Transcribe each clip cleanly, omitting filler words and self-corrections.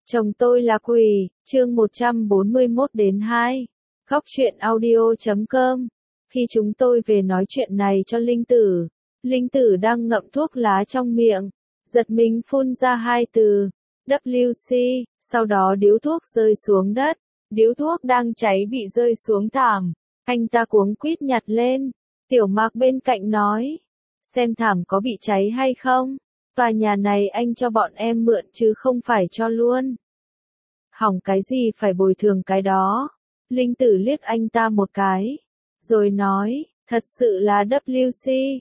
Chồng tôi là quỷ, chương 141-2. Góc truyện audio.com. Khi chúng tôi về nói chuyện này cho Linh Tử đang ngậm thuốc lá trong miệng, giật mình phun ra hai từ, WC, sau đó điếu thuốc rơi xuống đất, điếu thuốc đang cháy bị rơi xuống thảm, anh ta cuống quýt nhặt lên, Tiểu Mạc bên cạnh nói, xem thảm có bị cháy hay không, tòa nhà này anh cho bọn em mượn chứ không phải cho luôn. Hỏng cái gì phải bồi thường cái đó. Linh Tử liếc anh ta một cái, rồi nói, thật sự là WC.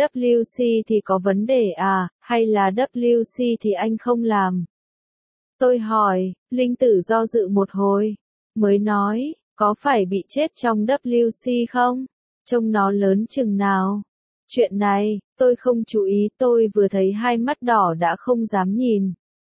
WC thì có vấn đề à, hay là WC thì anh không làm? Tôi hỏi, Linh Tử do dự một hồi, mới nói, có phải bị chết trong WC không? Trông nó lớn chừng nào? Chuyện này, tôi không chú ý, tôi vừa thấy hai mắt đỏ đã không dám nhìn.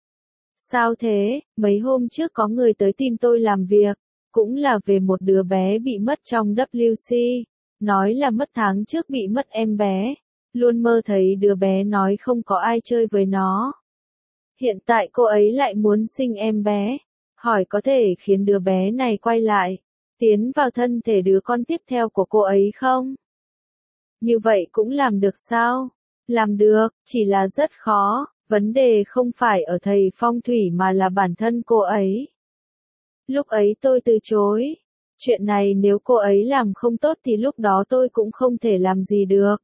Sao thế, mấy hôm trước có người tới tìm tôi làm việc, cũng là về một đứa bé bị mất trong WC, nói là mất tháng trước bị mất em bé, luôn mơ thấy đứa bé nói không có ai chơi với nó. Hiện tại cô ấy lại muốn sinh em bé, hỏi có thể khiến đứa bé này quay lại, tiến vào thân thể đứa con tiếp theo của cô ấy không? Như vậy cũng làm được sao? Làm được, chỉ là rất khó. Vấn đề không phải ở thầy phong thủy mà là bản thân cô ấy. Lúc ấy tôi từ chối. Chuyện này nếu cô ấy làm không tốt thì lúc đó tôi cũng không thể làm gì được.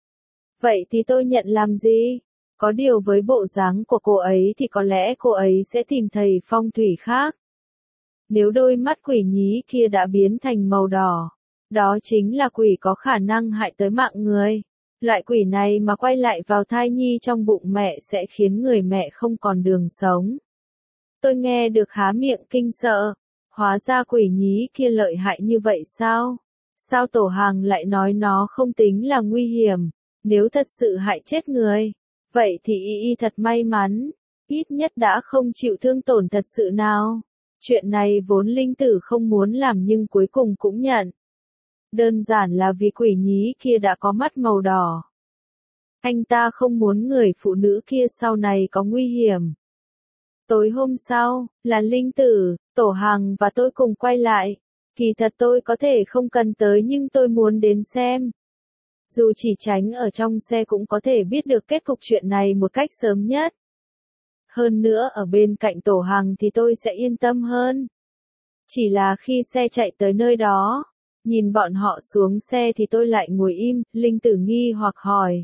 Vậy thì tôi nhận làm gì? Có điều với bộ dáng của cô ấy thì có lẽ cô ấy sẽ tìm thầy phong thủy khác. Nếu đôi mắt quỷ nhí kia đã biến thành màu đỏ, đó chính là quỷ có khả năng hại tới mạng người. Loại quỷ này mà quay lại vào thai nhi trong bụng mẹ sẽ khiến người mẹ không còn đường sống. Tôi nghe được há miệng kinh sợ. Hóa ra quỷ nhí kia lợi hại như vậy sao? Sao Tổ Hàng lại nói nó không tính là nguy hiểm? Nếu thật sự hại chết người, vậy thì y thật may mắn. Ít nhất đã không chịu thương tổn thật sự nào. Chuyện này vốn Linh Tử không muốn làm nhưng cuối cùng cũng nhận. Đơn giản là vì quỷ nhí kia đã có mắt màu đỏ. Anh ta không muốn người phụ nữ kia sau này có nguy hiểm. Tối hôm sau, là Linh Tử, Tổ Hàng và tôi cùng quay lại. Kỳ thật tôi có thể không cần tới nhưng tôi muốn đến xem. Dù chỉ tránh ở trong xe cũng có thể biết được kết cục chuyện này một cách sớm nhất. Hơn nữa ở bên cạnh Tổ Hàng thì tôi sẽ yên tâm hơn. Chỉ là khi xe chạy tới nơi đó, nhìn bọn họ xuống xe thì tôi lại ngồi im, Linh Tử nghi hoặc hỏi.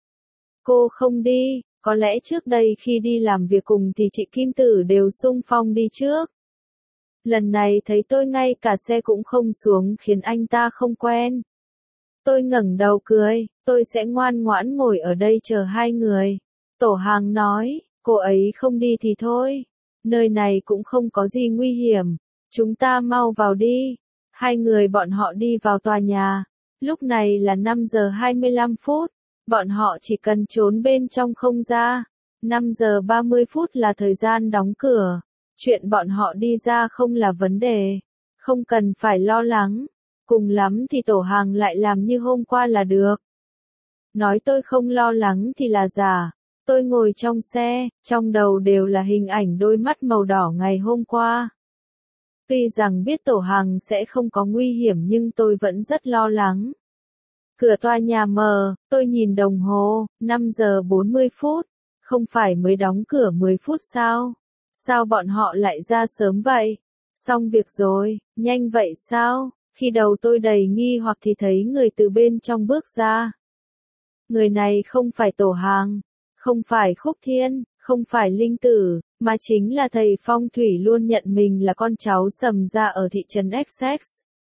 Cô không đi, có lẽ trước đây khi đi làm việc cùng thì chị Kim Tử đều xung phong đi trước. Lần này thấy tôi ngay cả xe cũng không xuống khiến anh ta không quen. Tôi ngẩng đầu cười, tôi sẽ ngoan ngoãn ngồi ở đây chờ hai người. Tổ Hàng nói, cô ấy không đi thì thôi. Nơi này cũng không có gì nguy hiểm, chúng ta mau vào đi. Hai người bọn họ đi vào tòa nhà. Lúc này là 5 giờ 25 phút. Bọn họ chỉ cần trốn bên trong không ra. 5 giờ 30 phút là thời gian đóng cửa. Chuyện bọn họ đi ra không là vấn đề. Không cần phải lo lắng. Cùng lắm thì Tổ Hàng lại làm như hôm qua là được. Nói tôi không lo lắng thì là giả. Tôi ngồi trong xe, trong đầu đều là hình ảnh đôi mắt màu đỏ ngày hôm qua. Tuy rằng biết Tổ Hàng sẽ không có nguy hiểm nhưng tôi vẫn rất lo lắng. Cửa tòa nhà mở, tôi nhìn đồng hồ, 5 giờ 40 phút, không phải mới đóng cửa 10 phút sao? Sao bọn họ lại ra sớm vậy? Xong việc rồi, nhanh vậy sao? Khi đầu tôi đầy nghi hoặc thì thấy người từ bên trong bước ra. Người này không phải Tổ Hàng, không phải Khúc Thiên, không phải Linh Tử, mà chính là thầy phong thủy luôn nhận mình là con cháu Sầm Gia ở thị trấn Essex.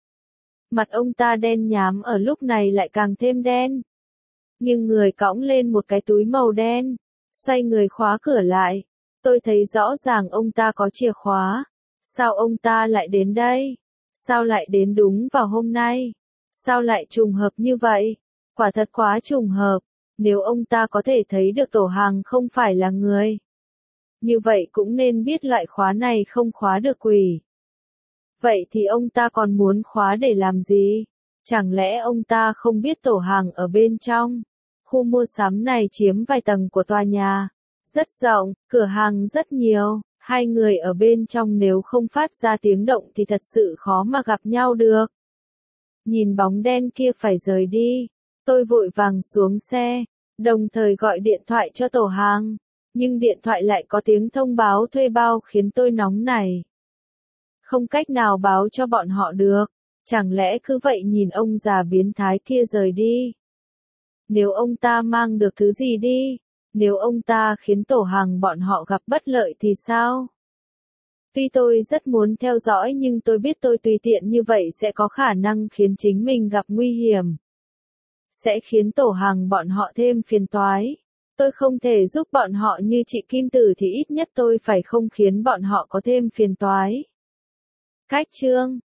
Mặt ông ta đen nhám ở lúc này lại càng thêm đen. Nhưng người cõng lên một cái túi màu đen, xoay người khóa cửa lại. Tôi thấy rõ ràng ông ta có chìa khóa. Sao ông ta lại đến đây? Sao lại đến đúng vào hôm nay? Sao lại trùng hợp như vậy? Quả thật quá trùng hợp. Nếu ông ta có thể thấy được Tổ Hàng không phải là người, như vậy cũng nên biết loại khóa này không khóa được quỷ. Vậy thì ông ta còn muốn khóa để làm gì? Chẳng lẽ ông ta không biết Tổ Hàng ở bên trong? Khu mua sắm này chiếm vài tầng của tòa nhà. Rất rộng, cửa hàng rất nhiều, Hai người ở bên trong nếu không phát ra tiếng động thì thật sự khó mà gặp nhau được. Nhìn bóng đen kia phải rời đi, tôi vội vàng xuống xe, đồng thời gọi điện thoại cho tổ hàng, nhưng điện thoại lại có tiếng thông báo thuê bao khiến tôi nóng nảy. Không cách nào báo cho bọn họ được, chẳng lẽ cứ vậy nhìn ông già biến thái kia rời đi? Nếu ông ta mang được thứ gì đi? Nếu ông ta khiến tổ hàng bọn họ gặp bất lợi thì sao? Tuy tôi rất muốn theo dõi nhưng tôi biết tôi tùy tiện như vậy sẽ có khả năng khiến chính mình gặp nguy hiểm. Sẽ khiến tổ hàng bọn họ thêm phiền toái. Tôi không thể giúp bọn họ như chị Kim Tử thì ít nhất tôi phải không khiến bọn họ có thêm phiền toái. Cách chương